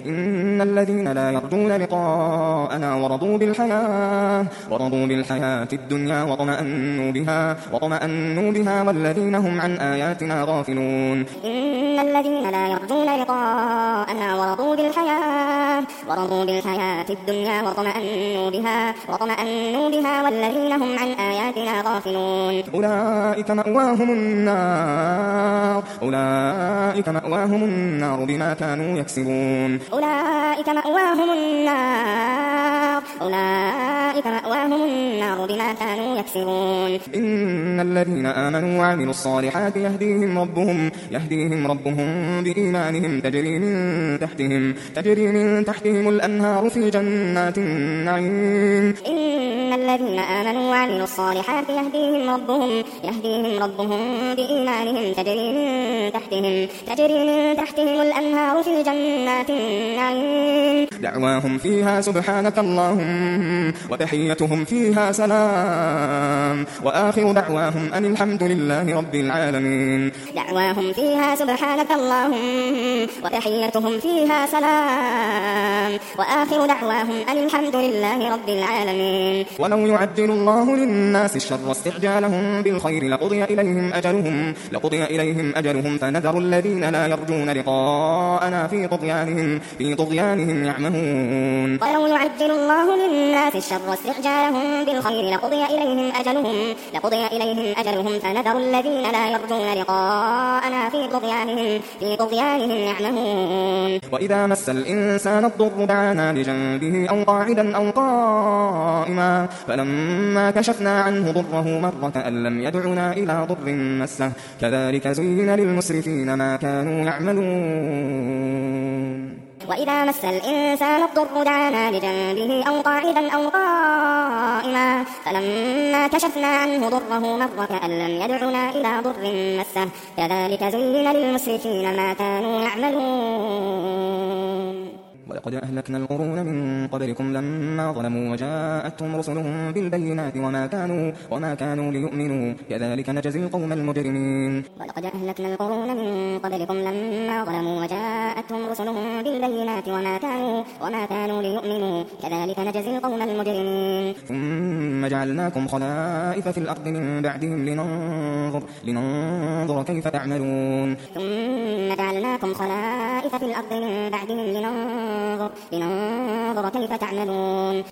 إن الذين لا يرجون لقاءنا ورضوا بالحياة الدنيا وطمأنوا بها والذين هم عن آياتنا غافلون. إن الذين لا يرجون لقاءنا ورضوا بالحياة الدنيا وطمأنوا بها والذين هم عن آياتنا غافلون. أولئك مأواهم النار بما كانوا يكسبون. إن الذين آمنوا وعملوا الصالحات يهديهم ربهم بإيمانهم تجري من تحتهم الأنهار في جنات النعيم. إن الذين آمنوا وعملوا الصالحات يهديهم ربهم بإيمانهم تجري من تحتهم الأنهار في جنات النعيم. دعواهم فيها سبحانك اللهم وتحيتهم فيها سلام وآخر دعواهم أن الحمد لله رب العالمين. دعواهم فيها سبحانك اللهم وتحيتهم فيها سلام وآخر دعواهم أن الحمد لله رب العالمين. ولو يعجل الله للناس الشر استعجالهم بالخير لقضي إليهم أجلهم فنذر الذين لا يرجون لقاءنا في طغيانهم يعمهون. ولو يعجل الله للناس الشر استعجالهم بالخير لقضي إليهم أجلهم فنذر الذين لا يرجون لقاءنا في طغيانهم يعمهون. وإذا مس الإنسان الضر دعانا لجنبه أو قاعدا أو قائما فلما كشفنا عنه ضره مر كأن لم يدعنا إلى ضر مسه كذلك زين للمسرفين ما كانوا يعملون. وإذا مس الإنسان الضر دعانا لجنبه أو قاعدا أو قائما فلما كشفنا عنه ضره مر كأن لم يدعنا إلى ضر مسه كذلك زين للمسرفين ما كانوا يعملون. ولقد أهلكنا القرون من قبلكم لما ظلموا وجاءتهم رسلهم بالبينات وما كانوا ليؤمنوا كذلك نجزي القوم المجرمين. ولقد أهلكنا القرون من قبلكم لما ظلموا وجاءتهم رسلهم بالبينات وما كانوا ليؤمنوا كذلك نجزي القوم المجرمين. ثم جعلناكم خلائف في الأرض من بعدهم لننظر كيف تعملون. ثم جعلناكم خلائف في الأرض من بعدهم لننظر كيف تعملون.